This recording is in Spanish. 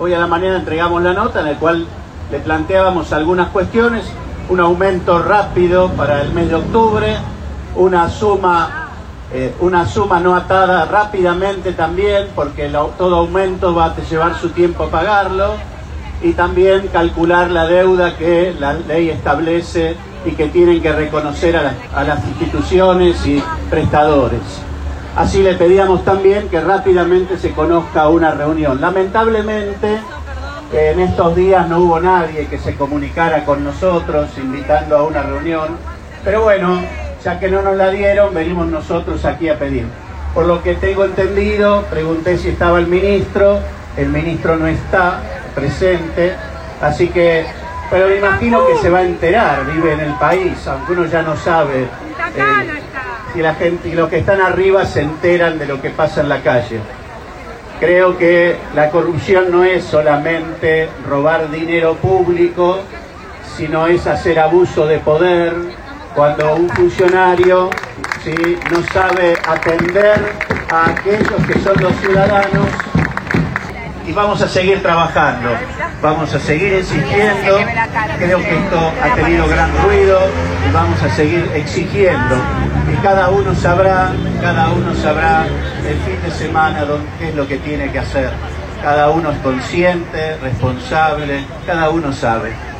hoy a la mañana entregamos la nota en la cual le planteábamos algunas cuestiones, un aumento rápido para el mes de octubre, una suma no atada rápidamente también, porque todo aumento va a llevar su tiempo a pagarlo, y también calcular la deuda que la ley establece y que tienen que reconocer a las instituciones y prestadores. Así le pedíamos también que rápidamente se conozca una reunión. Lamentablemente, en estos días no hubo nadie que se comunicara con nosotros invitando a una reunión, pero bueno, ya que no nos la dieron, venimos nosotros aquí a pedir. Por lo que tengo entendido, pregunté si estaba el ministro no está presente, así que, pero me imagino que se va a enterar, vive en el país, aunque uno ya no sabe si la gente y los que están arriba se enteran de lo que pasa en la calle. Creo que la corrupción no es solamente robar dinero público, sino es hacer abuso de poder, cuando un funcionario no sabe atender a aquellos que son los ciudadanos. Y vamos a seguir trabajando, vamos a seguir exigiendo, creo que esto ha tenido gran ruido y vamos a seguir exigiendo. Y cada uno sabrá el fin de semana qué es lo que tiene que hacer. Cada uno es consciente, responsable, cada uno sabe.